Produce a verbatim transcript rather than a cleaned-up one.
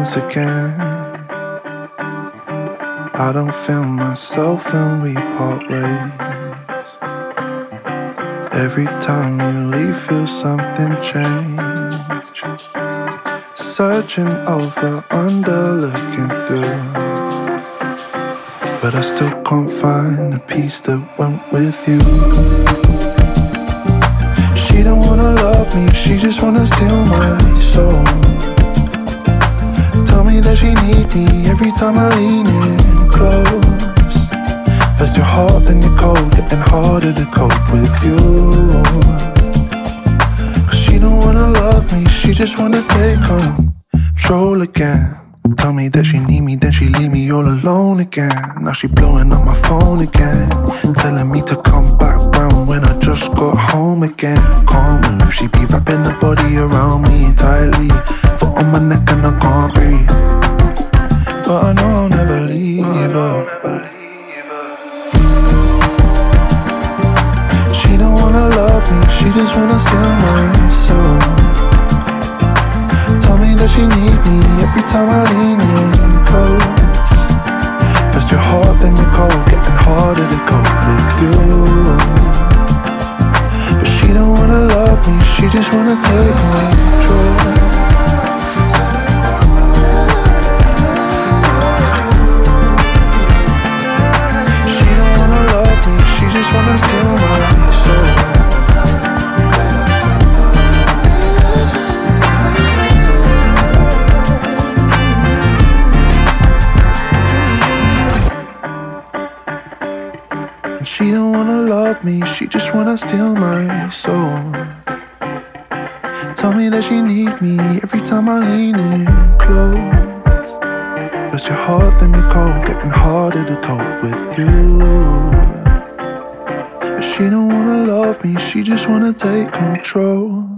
once again. I don't feel myself when we part ways. Every time you leave, feel something change. Searching over, under, looking through, but I still can't find the piece that went with you. She don't wanna love me, she just wanna steal my soul. Tell me that she need me every time I lean in close. First you're hot, then you're cold, getting harder to cope with you. Cause she don't wanna love me, she just wanna take control again. Tell me that she need me, then she leave me all alone again. Now she blowing up my phone again, telling me to come back round when I just got home again. Can't move, she be wrapping her body around me tightly, foot on my neck and I can't breathe. But I know I'll never leave her. She don't wanna love me, she just wanna steal my soul. Tell me that she need me every time I lean in close. First you're hot, then you're cold, getting harder to cope with you. But she don't wanna love me, she just wanna take control. She don't wanna love me, she just wanna steal my soul. She don't wanna love me, she just wanna steal my soul. Tell me that she need me every time I lean in close. First you're hot, then you're cold, getting harder to cope with you. But she don't wanna love me, she just wanna take control.